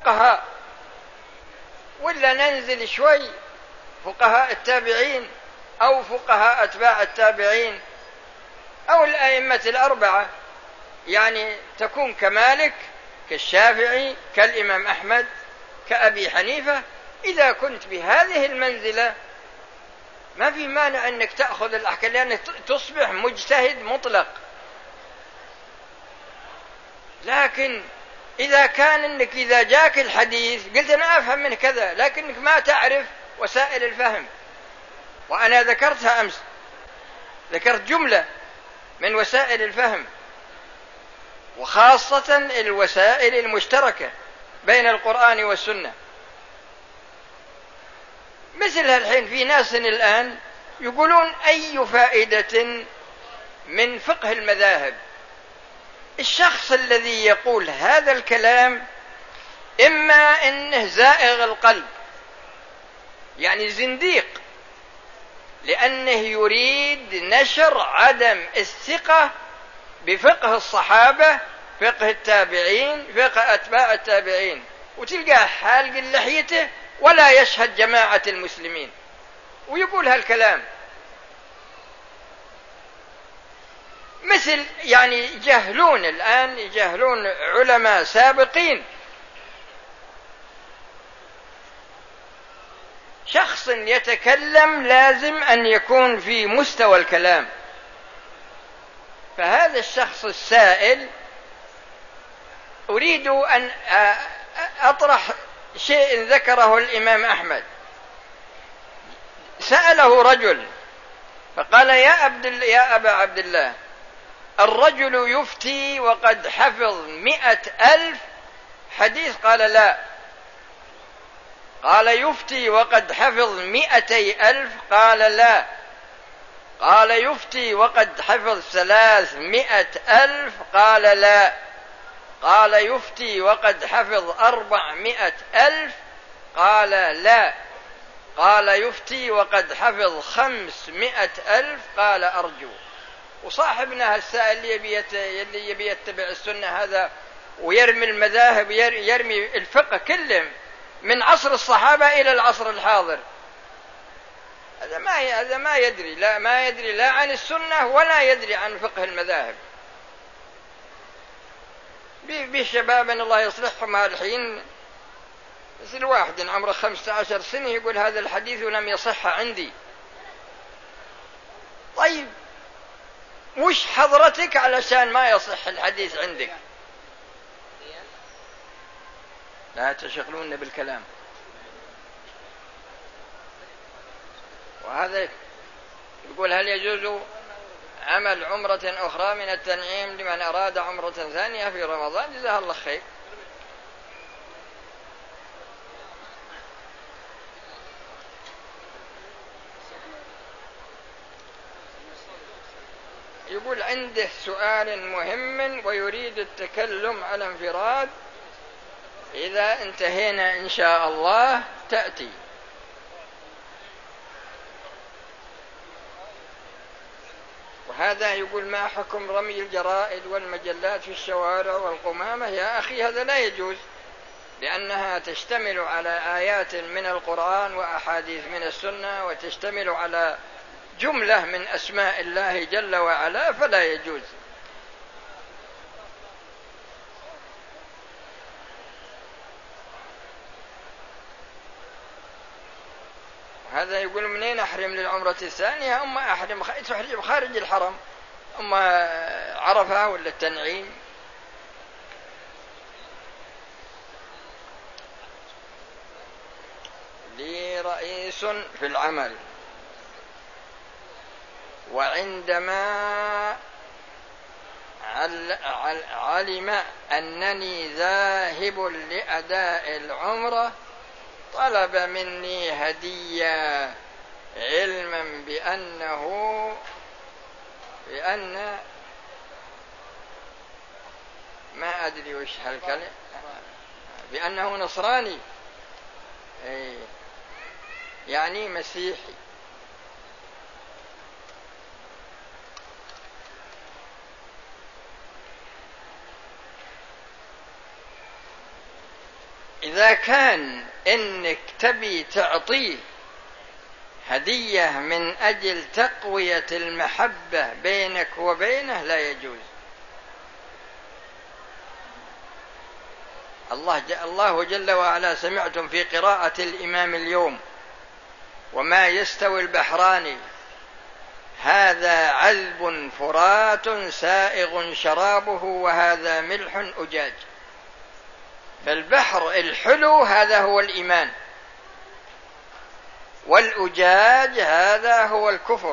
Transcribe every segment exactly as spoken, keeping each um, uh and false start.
الفقهاء، ولا ننزل شوي فقهاء التابعين أو فقهاء أتباع التابعين أو الأئمة الأربعة، يعني تكون كمالك كالشافعي كالإمام أحمد كأبي حنيفة. إذا كنت بهذه المنزلة ما في مانع أنك تأخذ الأحكام، لأنك تصبح مجتهد مطلق. لكن إذا كان أنك إذا جاك الحديث قلت أنا أفهم من كذا، لكنك ما تعرف وسائل الفهم، وأنا ذكرتها أمس، ذكرت جملة من وسائل الفهم، وخاصة الوسائل المشتركة بين القرآن والسنة. مثل الحين في ناس الآن يقولون أي فائدة من فقه المذاهب. الشخص الذي يقول هذا الكلام إما أنه زائغ القلب، يعني زنديق، لأنه يريد نشر عدم الثقة بفقه الصحابة، فقه التابعين، فقه أتباع التابعين، وتلقاه حالق لحيته ولا يشهد جماعة المسلمين ويقول هالكلام. مثل يعني يجهلون الآن، يجهلون علماء سابقين. شخص يتكلم لازم أن يكون في مستوى الكلام. فهذا الشخص السائل أريد أن أطرح شيء ذكره الإمام أحمد. سأله رجل فقال يا, عبد يا أبا عبد الله، الرجل يفتي وقد حفظ مئة ألف حديث؟ قال لا. قال يفتي وقد حفظ مئتي ألف؟ قال لا. قال يفتي وقد حفظ ثلاثمائة ألف؟ قال لا. قال يفتي وقد حفظ أربعمائة ألف؟ قال لا. قال يفتي وقد حفظ خمسمائة ألف؟ قال أرجو. وصاحبنا السائل اللي يبي يتبع السنة هذا ويرمي المذاهب، يرمي الفقه كله من عصر الصحابة إلى العصر الحاضر، هذا ما هذا ما يدري لا ما يدري لا عن السنة ولا يدري عن فقه المذاهب. بشباب الله يصلحهم الحين، مثل واحد عمره خمسة عشر سنة يقول هذا الحديث لم يصح عندي. طيب وش حضرتك علشان ما يصح الحديث عندك؟ لا تشغلون بالكلام. وهذا يقول هل يجوز عمل عمرة أخرى من التنعيم لمن أراد عمرة ثانية في رمضان؟ جزاه الله خير. يقول عنده سؤال مهم ويريد التكلم على انفراد، إذا انتهينا إن شاء الله تأتي. وهذا يقول ما حكم رمي الجرائد والمجلات في الشوارع والقمامة؟ يا أخي هذا لا يجوز، لأنها تشتمل على آيات من القرآن وأحاديث من السنة، وتشتمل على جملة من أسماء الله جل وعلا، فلا يجوز. هذا يقول منين أحرم للعمرة الثانية؟ أما أحرم تحرم خارج الحرم، أما عرفة ولا التنعيم. لي رئيس في العمل، وعندما علم أنني ذاهب لأداء العمرة طلب مني هدية، علما بأنه بأن ما أدري وش هالكلمة، بأنه نصراني، يعني مسيحي. إذا كان إنك تبي تعطيه هدية من أجل تقوية المحبة بينك وبينه لا يجوز. الله الله جل وعلا سمعتم في قراءة الإمام اليوم: وما يستوي البحران هذا عذب فرات سائغ شرابه وهذا ملح أجاج. فالبحر الحلو هذا هو الإيمان، والأجاج هذا هو الكفر.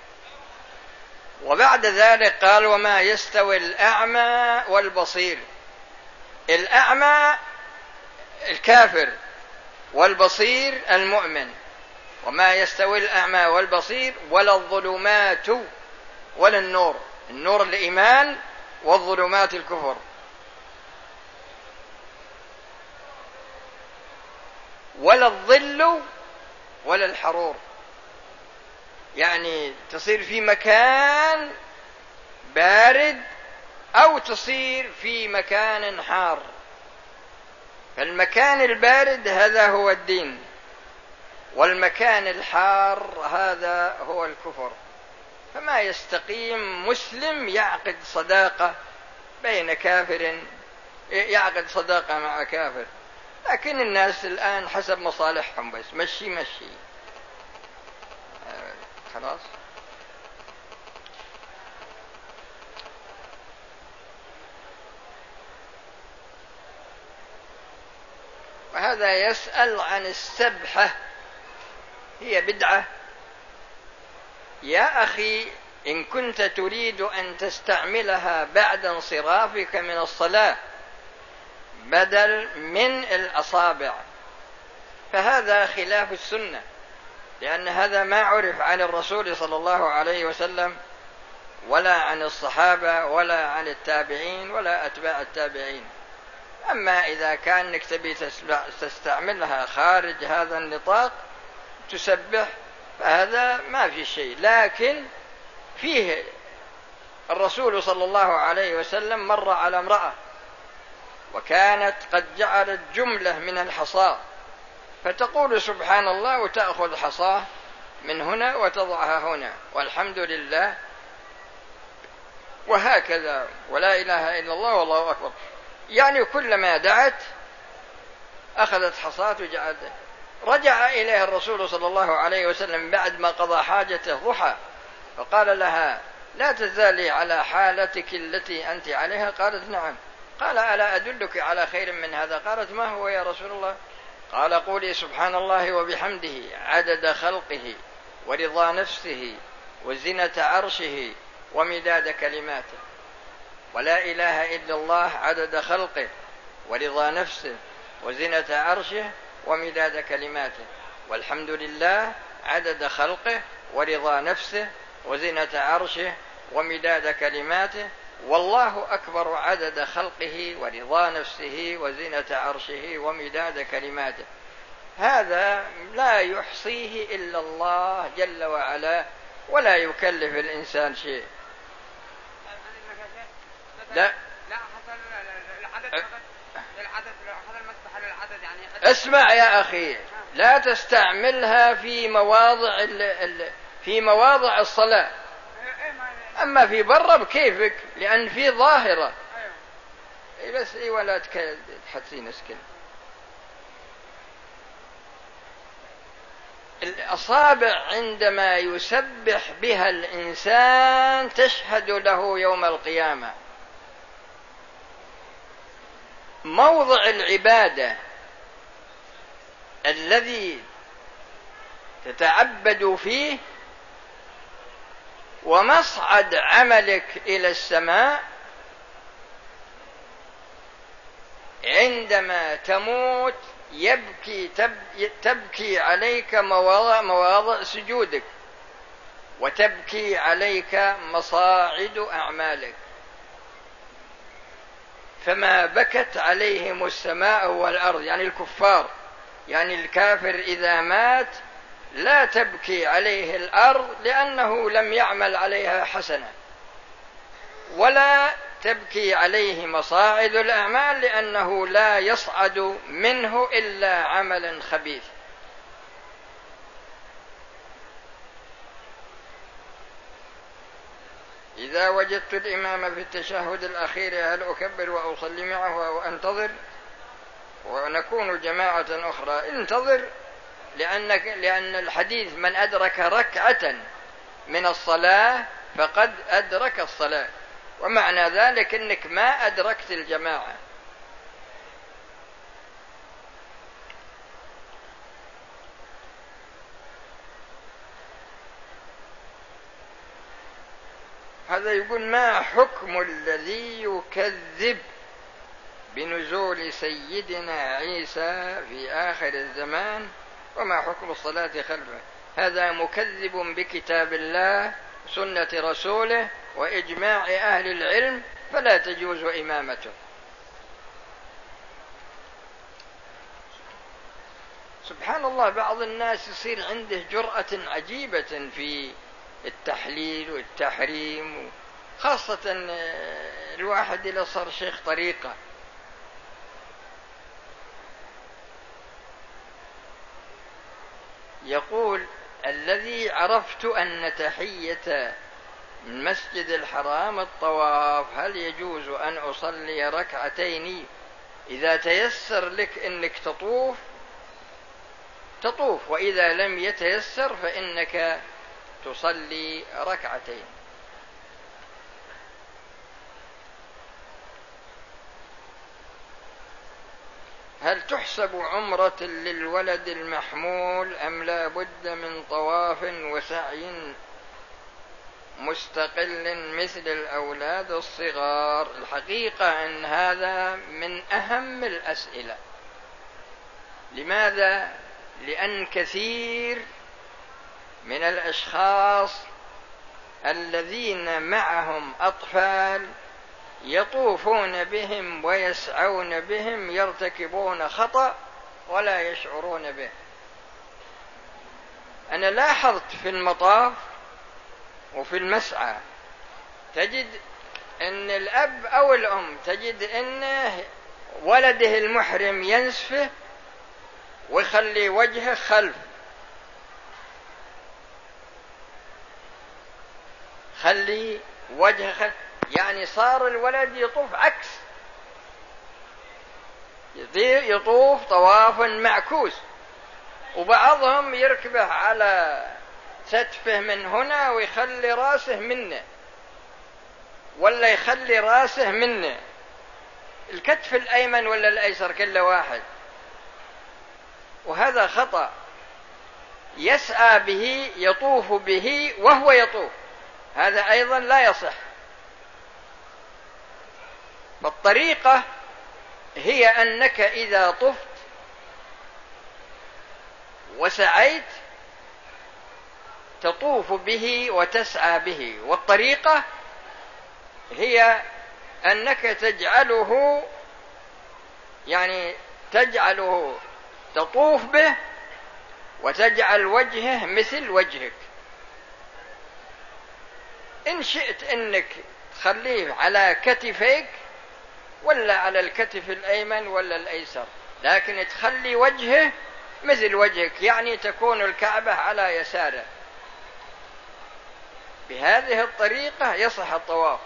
وبعد ذلك قال: وما يستوي الأعمى والبصير. الأعمى الكافر والبصير المؤمن. وما يستوي الأعمى والبصير ولا الظلمات ولا النور. النور الإيمان والظلمات الكفر. ولا الظل ولا الحرور، يعني تصير في مكان بارد أو تصير في مكان حار. فالمكان البارد هذا هو الدين، والمكان الحار هذا هو الكفر. فما يستقيم مسلم يعقد صداقة بين كافر، يعقد صداقة مع كافر. لكن الناس الآن حسب مصالحهم، بس مشي مشي آه خلاص. وهذا يسأل عن السبحة، هي بدعة. يا أخي إن كنت تريد أن تستعملها بعد انصرافك من الصلاة بدل من الأصابع فهذا خلاف السنة، لأن هذا ما عرف عن الرسول صلى الله عليه وسلم ولا عن الصحابة ولا عن التابعين ولا أتباع التابعين. أما إذا كان انك تبي تستعملها خارج هذا النطاق تسبح فهذا ما في شيء. لكن فيه الرسول صلى الله عليه وسلم مر على امرأة وكانت قد جعلت جملة من الحصى فتقول سبحان الله وتأخذ حصاه من هنا وتضعها هنا والحمد لله وهكذا ولا إله إلا الله والله أكبر. يعني كلما دعت أخذت حصاة وجعلت. رجع إليها الرسول صلى الله عليه وسلم بعد ما قضى حاجته ضحى فقال لها: لا تزالي على حالتك التي أنت عليها؟ قالت: نعم. قال: ألا أدلك على خير من هذا؟ قالت: ما هو يا رسول الله؟ قال: قولي سبحان الله وبحمده عدد خلقه ورضا نفسه وزنة عرشه ومداد كلماته. ولا إله إلا الله عدد خلقه ورضا نفسه وزنة عرشه ومداد كلماته. والحمد لله عدد خلقه ورضا نفسه وزنة عرشه ومداد كلماته. والله أكبر عدد خلقه ورضا نفسه وزنة عرشه ومداد كلماته. هذا لا يحصيه إلا الله جل وعلا ولا يكلف الإنسان شيء. لا اسمع يا أخي، لا تستعملها في مواضع ال ال في مواضع الصلاة. أما في برا بكيفك لأن في ظاهرة. بس إيه ولا تحسين اسكن. الأصابع عندما يسبح بها الإنسان تشهد له يوم القيامة. موضع العبادة الذي تتعبد فيه ومصعد عملك إلى السماء عندما تموت يبكي تبكي عليك مواضع, مواضع سجودك وتبكي عليك مصاعد أعمالك. فما بكت عليهم السماء والأرض يعني الكفار، يعني الكافر إذا مات لا تبكي عليه الأرض لأنه لم يعمل عليها حسنة، ولا تبكي عليه مصاعد الأعمال، لأنه لا يصعد منه إلا عمل خبيث. إذا وجدت الإمام في التشهد الأخير هل أكبر وأصلي معه وأنتظر ونكون جماعة أخرى؟ انتظر، لأنك لأن الحديث من أدرك ركعة من الصلاة فقد أدرك الصلاة، ومعنى ذلك أنك ما أدركت الجماعة. هذا يقول: ما حكم الذي يكذب بنزول سيدنا عيسى في آخر الزمان، وما حكم الصلاة خلفه؟ هذا مكذب بكتاب الله سنة رسوله وإجماع أهل العلم، فلا تجوز إمامته. سبحان الله، بعض الناس يصير عنده جرأة عجيبة في التحليل والتحريم، خاصة الواحد إذا صار شيخ طريقة. يقول: الذي عرفت أن تحية المسجد الحرام الطواف، هل يجوز أن أصلي ركعتين؟ إذا تيسر لك أنك تطوف تطوف، وإذا لم يتيسر فإنك تصلي ركعتين. هل تحسب عمرة للولد المحمول أم لا بد من طواف وسعي مستقل مثل الأولاد الصغار؟ الحقيقة أن هذا من أهم الأسئلة. لماذا؟ لأن كثير من الأشخاص الذين معهم أطفال يطوفون بهم ويسعون بهم يرتكبون خطأ ولا يشعرون به. أنا لاحظت في المطاف وفي المسعى تجد أن الأب أو الأم تجد أن ولده المحرم ينسفه ويخلي وجهه خلف، خلي وجهه خلف، يعني صار الولد يطوف عكس، يطوف طواف معكوس. وبعضهم يركبه على ستفه من هنا ويخلي راسه منه، ولا يخلي راسه منه، الكتف الأيمن ولا الأيسر كل واحد، وهذا خطأ. يسعى به، يطوف به وهو يطوف، هذا أيضا لا يصح. فالطريقة هي أنك إذا طفت وسعيت تطوف به وتسعى به، والطريقة هي أنك تجعله، يعني تجعله تطوف به وتجعل وجهه مثل وجهك. إن شئت أنك تخليه على كتفيك ولا على الكتف الأيمن ولا الأيسر، لكن تخلي وجهه مثل وجهك، يعني تكون الكعبة على يساره. بهذه الطريقة يصح الطواف،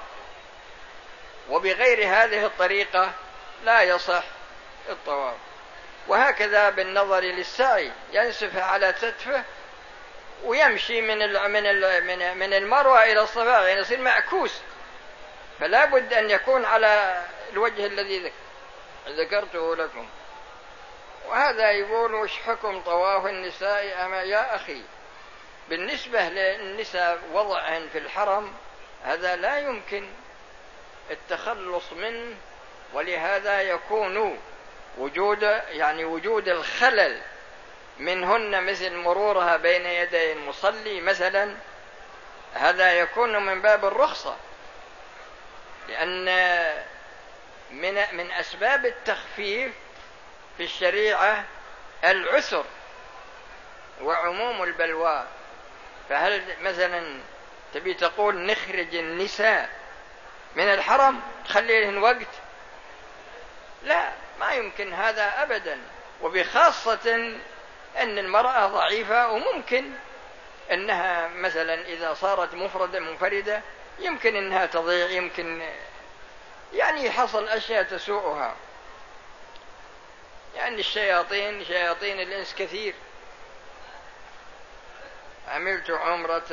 وبغير هذه الطريقة لا يصح الطواف. وهكذا بالنظر للسعي، ينسف على كتفه ويمشي من من من المروة إلى الصفا، يعني يصير معكوس، فلا بد أن يكون على الوجه الذي ذكرته لكم. وهذا يقول: وش حكم طواف النساء أما؟ يا أخي، بالنسبة للنساء وضعهن في الحرم هذا لا يمكن التخلص منه، ولهذا يكون وجود يعني وجود الخلل منهن مثل مرورها بين يدي المصلي مثلا، هذا يكون من باب الرخصة، لأن من من أسباب التخفيف في الشريعة العسر وعموم البلوى. فهل مثلا تبي تقول نخرج النساء من الحرم تخلي لهن وقت؟ لا، ما يمكن هذا أبدا. وبخاصة أن المرأة ضعيفة، وممكن أنها مثلا إذا صارت مفردة منفردة يمكن أنها تضيع، يمكن يعني حصل أشياء تسوءها. يعني الشياطين شياطين الإنس كثير. عملت عمرة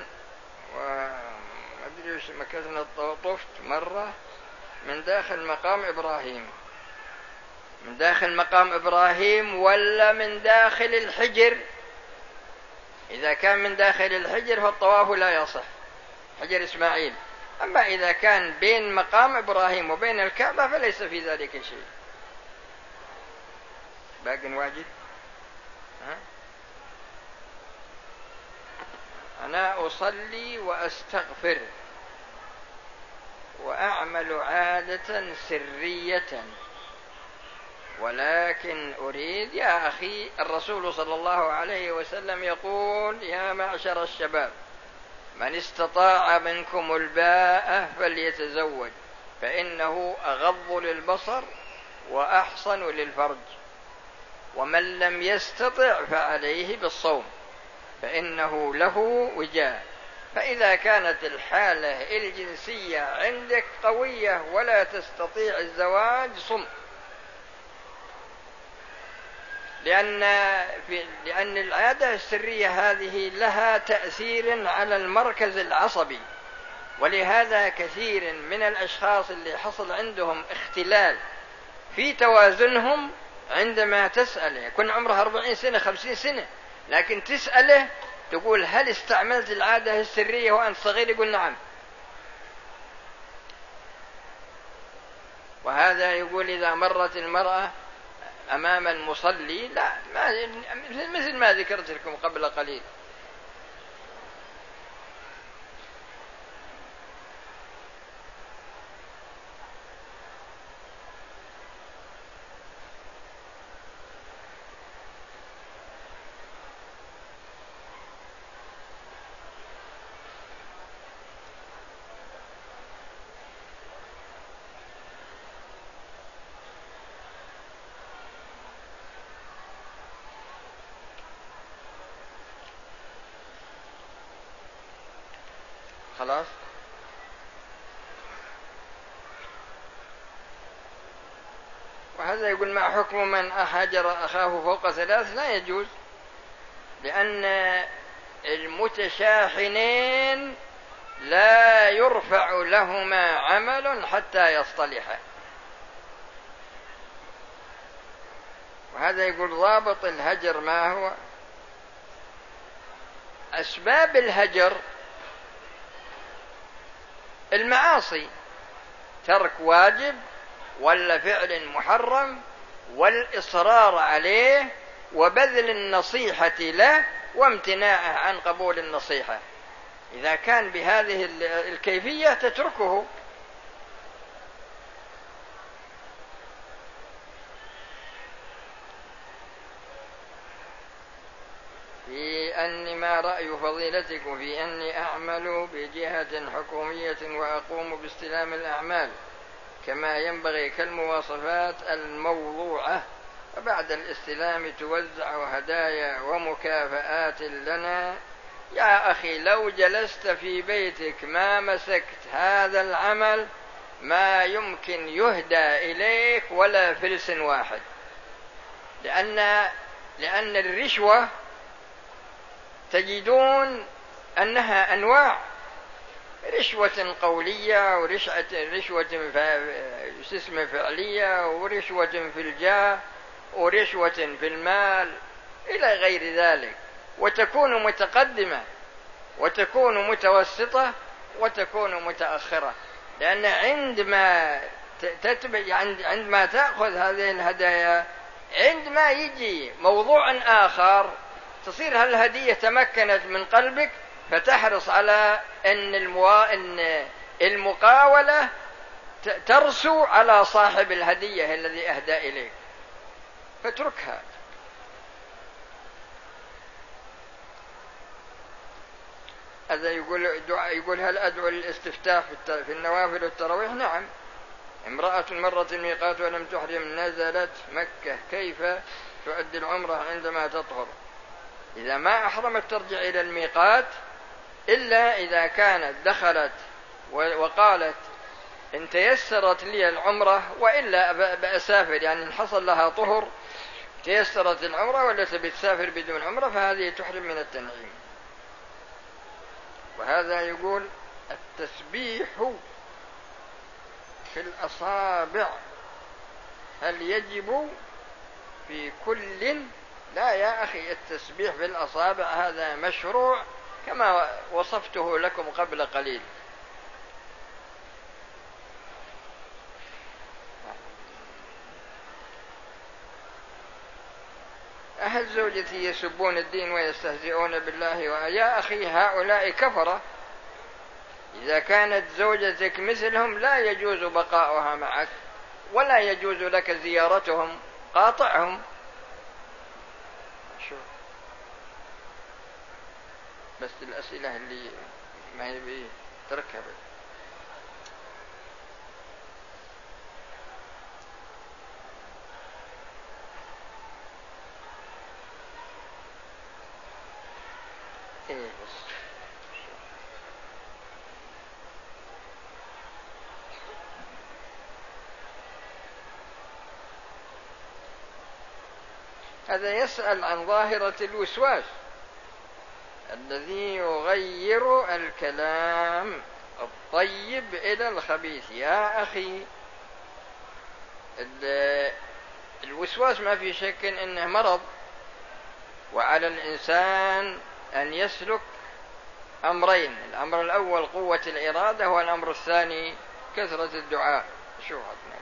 وأدري وش مكان، طفت مرة من داخل مقام إبراهيم، من داخل مقام إبراهيم ولا من داخل الحجر. إذا كان من داخل الحجر فالطواف لا يصح، حجر إسماعيل. أما إذا كان بين مقام إبراهيم وبين الكعبة فليس في ذلك شيء. باقي واجد. ها؟ أنا أصلي وأستغفر وأعمل عادة سرية، ولكن أريد يا أخي، الرسول صلى الله عليه وسلم يقول: يا معشر الشباب، من استطاع منكم الباءة فليتزوج، فإنه أغض للبصر وأحصن للفرج، ومن لم يستطع فعليه بالصوم فإنه له وجاء. فإذا كانت الحالة الجنسية عندك قوية ولا تستطيع الزواج صم، لأن, في لأن العادة السرية هذه لها تأثير على المركز العصبي، ولهذا كثير من الأشخاص اللي حصل عندهم اختلال في توازنهم عندما تسأله، يكون عمره أربعين سنة خمسين سنة، لكن تسأله تقول: هل استعملت العادة السرية وأنت صغير؟ يقول: نعم. وهذا يقول إذا مرت المرأة أمام المصلي، لا، ما مثل ما ذكرت لكم قبل قليل. خلاص. وهذا يقول: ما حكم من أحجر أخاه فوق ثلاث؟ لا يجوز، لأن المتشاحنين لا يرفع لهما عمل حتى يصطلحا. وهذا يقول: ضابط الهجر ما هو؟ أسباب الهجر المعاصي، ترك واجب ولا فعل محرم، والإصرار عليه، وبذل النصيحة له، وامتناعه عن قبول النصيحة. إذا كان بهذه الكيفية تتركه. في أني ما رأي فضيلتكم في أني أعمل بجهة حكومية وأقوم باستلام الأعمال كما ينبغي كالمواصفات الموضوعة، وبعد الاستلام توزع هدايا ومكافآت لنا. يا أخي، لو جلست في بيتك ما مسكت هذا العمل ما يمكن يهدى إليك ولا فلس واحد، لأن لأن الرشوة تجدون أنها أنواع: رشوة قولية، ورشوة اسم فعلية، ورشوة في الجاه، ورشوة في المال، إلى غير ذلك. وتكون متقدمة، وتكون متوسطة، وتكون متأخرة، لأن عندما تتبع عندما تأخذ هذه الهدايا، عندما يجي موضوع آخر تصير هالهدية تمكنت من قلبك، فتحرص على أن, الموا... أن المقاولة ترسو على صاحب الهدية الذي أهدى إليك، فاتركها. هذا يقول دعاء، يقول هل أدعو للاستفتاح في النوافل والتراويح؟ نعم. امرأة مرت الميقات ولم تحرم نزلت مكة، كيف تؤدي العمرة عندما تطهر؟ إذا ما أحرمت ترجع إلى الميقات، إلا إذا كانت دخلت وقالت إن تيسرت لي العمرة وإلا بأسافر، يعني إن حصل لها طهر تيسرت العمرة ولا تبي تسافر بدون عمرة، فهذه تحرم من التنعيم. وهذا يقول التسبيح في الأصابع هل يجب في كل؟ لا يا أخي، التسبيح في الأصابع هذا مشروع كما وصفته لكم قبل قليل. أهل زوجتي يسبون الدين ويستهزئون بالله؟ يا أخي هؤلاء كفرة. إذا كانت زوجتك مثلهم لا يجوز بقاؤها معك ولا يجوز لك زيارتهم، قاطعهم. شو بس الأسئلة اللي ما يبي تركب. إيه بس هذا يسأل عن ظاهرة الوسواس الذي يغير الكلام الطيب إلى الخبيث. يا أخي الوسواس ما في شك إنه مرض، وعلى الإنسان أن يسلك أمرين: الأمر الأول قوة الإرادة، والأمر الثاني كثرة الدعاء. شو هذا؟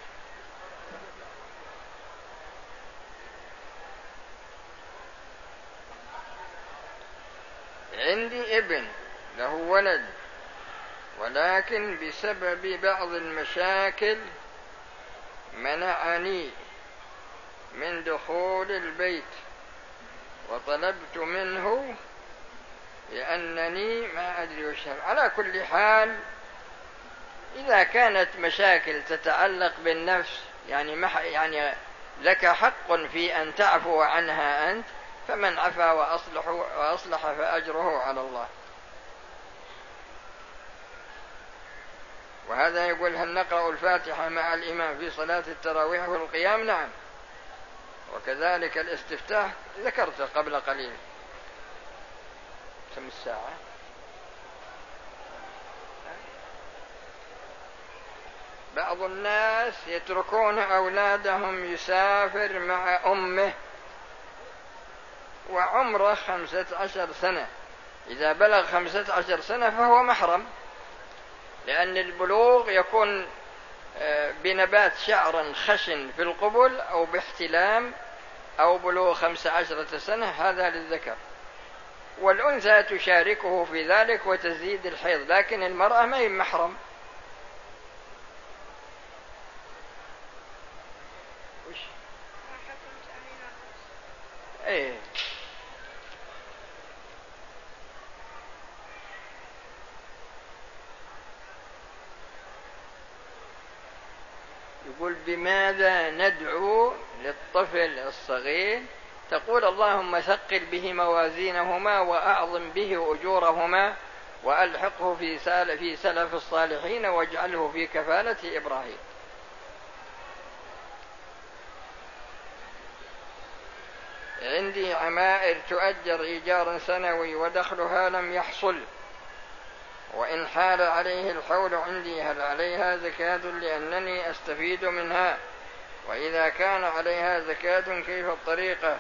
عندي ابن له ولد، ولكن بسبب بعض المشاكل منعني من دخول البيت، وطلبت منه لأنني ما أدري وش. على كل حال إذا كانت مشاكل تتعلق بالنفس يعني مح يعني لك حق في أن تعفو عنها أنت، فمن عفا وأصلح, وأصلح فأجره على الله. وهذا يقول هل نقرأ الفاتحة مع الإمام في صلاة التراويح والقيام؟ نعم. وكذلك الاستفتاح ذكرته قبل قليل. كم الساعة؟ بعض الناس يتركون أولادهم يسافر مع أمه وعمره خمسة عشر سنة. إذا بلغ خمسة عشر سنة فهو محرم، لأن البلوغ يكون بنبات شعر خشن في القبل أو باحتلام أو بلوغ خمسة عشرة سنة، هذا للذكر، والأنثى تشاركه في ذلك وتزيد الحيض، لكن المرأة ما هي محرم. وش؟ ايه يقول بماذا ندعو للطفل الصغير؟ تقول اللهم ثقل به موازينهما وأعظم به أجورهما وألحقه في في سلف الصالحين واجعله في كفالة إبراهيم. عندي عمائر تؤجر إيجارا سنوي ودخلها لم يحصل، وإن حال عليه الحول عندي هل عليها زكاة لأنني أستفيد منها؟ وإذا كان عليها زكاة كيف الطريقة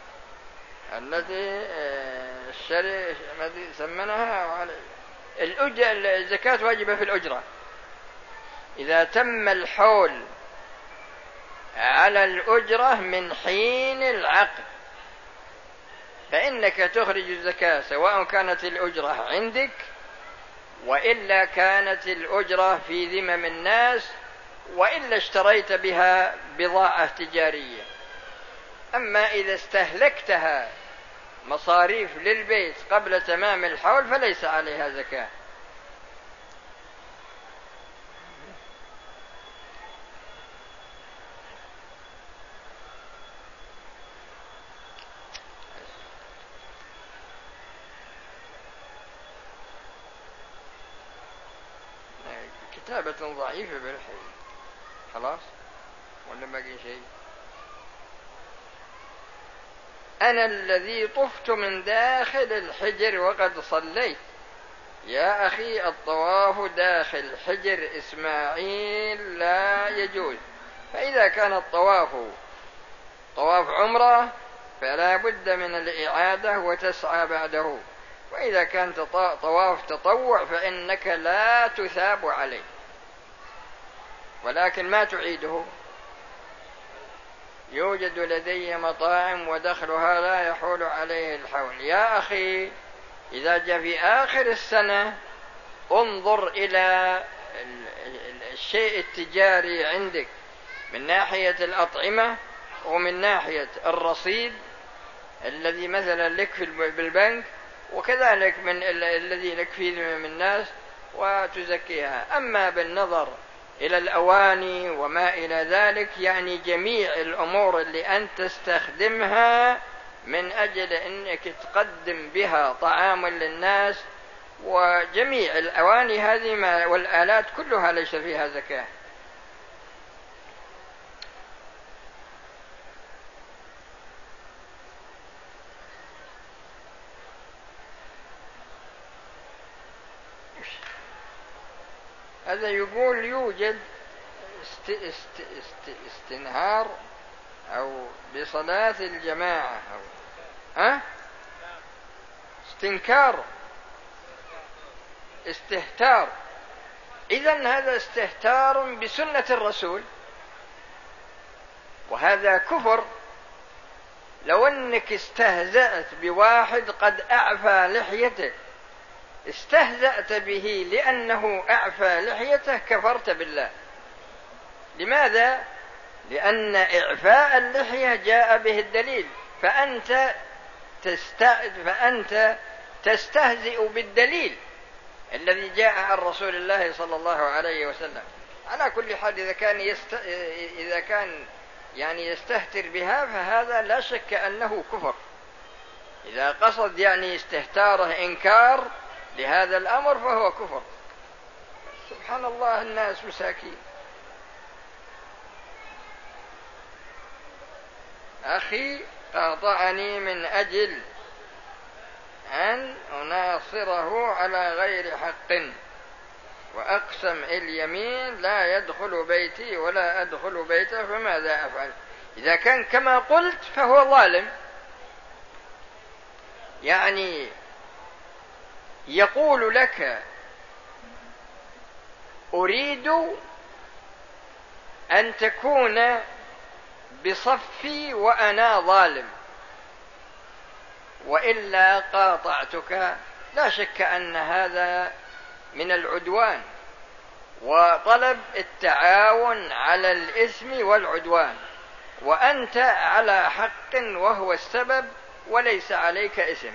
التي الشرع الذي سمنها؟ الزكاة واجبة في الأجرة. إذا تم الحول على الأجرة من حين العقد فإنك تخرج الزكاة، سواء كانت الأجرة عندك وإلا كانت الأجرة في ذمم الناس وإلا اشتريت بها بضاعة تجارية. أما إذا استهلكتها مصاريف للبيت قبل تمام الحول فليس عليها زكاة. كتابة ضعيفة بالحي. خلاص ولا باقي شيء؟ أنا الذي طفت من داخل الحجر وقد صليت. يا أخي الطواف داخل حجر إسماعيل لا يجوز. فإذا كان الطواف طواف عمرة فلا بد من الإعادة وتسعى بعده، وإذا كان طواف تطوع فإنك لا تثاب عليه ولكن ما تعيده. يوجد لدي مطاعم ودخلها لا يحول عليه الحول. يا أخي إذا جاء في آخر السنة انظر إلى الشيء التجاري عندك من ناحية الأطعمة ومن ناحية الرصيد الذي مثلا لك بالبنك، وكذلك من الذي لك فيه من الناس، وتزكيها. أما بالنظر إلى الأواني وما إلى ذلك يعني جميع الأمور اللي أنت تستخدمها من أجل أنك تقدم بها طعام للناس، وجميع الأواني هذه والآلات كلها ليس فيها زكاة. هذا يقول يوجد است است است استنهار أو بصلاة الجماعة أو ها استنكار استهتار. إذن هذا استهتار بسنة الرسول، وهذا كفر. لو أنك استهزأت بواحد قد أعفى لحيته، استهزأت به لأنه أعفى لحيته، كفرت بالله. لماذا؟ لأن إعفاء اللحية جاء به الدليل، فأنت فأنت تستهزئ بالدليل الذي جاء عن رسول الله صلى الله عليه وسلم. على كل حال إذا كان يست... إذا كان يعني يستهتر بها فهذا لا شك أنه كفر. إذا قصد يعني استهتاره إنكار لهذا الأمر فهو كفر. سبحان الله، الناس مساكين. أخي قاطعني من أجل أن أناصره على غير حق، وأقسم اليمين لا يدخل بيتي ولا أدخل بيته، فماذا أفعل؟ إذا كان كما قلت فهو ظالم، يعني يقول لك أريد أن تكون بصفي وأنا ظالم، وإلا قاطعتك. لا شك أن هذا من العدوان وطلب التعاون على الإثم والعدوان، وأنت على حق وهو السبب وليس عليك إثم.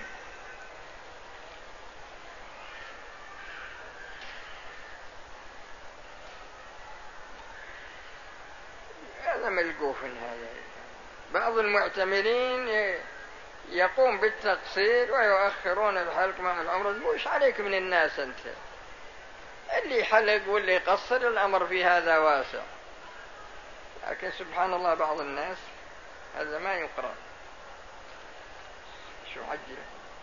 هذا ملقوف. هذا بعض المعتمرين يقوم بالتقصير ويؤخرون الحلق مع العمر. مش عليك من الناس أنت، اللي حلق واللي يقصر الأمر في هذا واسع، لكن سبحان الله بعض الناس هذا ما يقرأ. شو حجي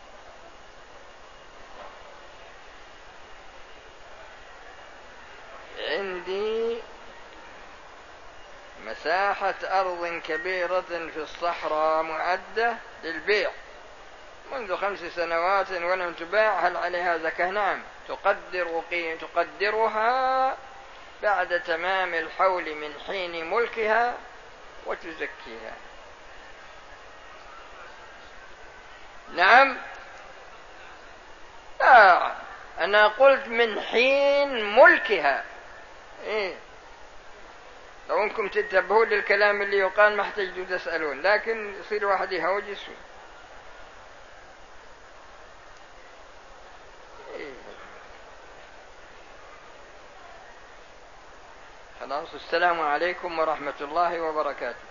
عندي مساحة أرض كبيرة في الصحراء معدة للبيع منذ خمس سنوات ولم تباع، هل عليها زكاة؟ نعم، تقدر تقدرها بعد تمام الحول من حين ملكها وتزكيها. نعم، لا، أنا قلت من حين ملكها. إيه؟ لو أنكم تنتبهون للكلام اللي يقال ما احتجتوا تسألون، لكن يصير واحد يهوج يسوي. السلام عليكم ورحمة الله وبركاته.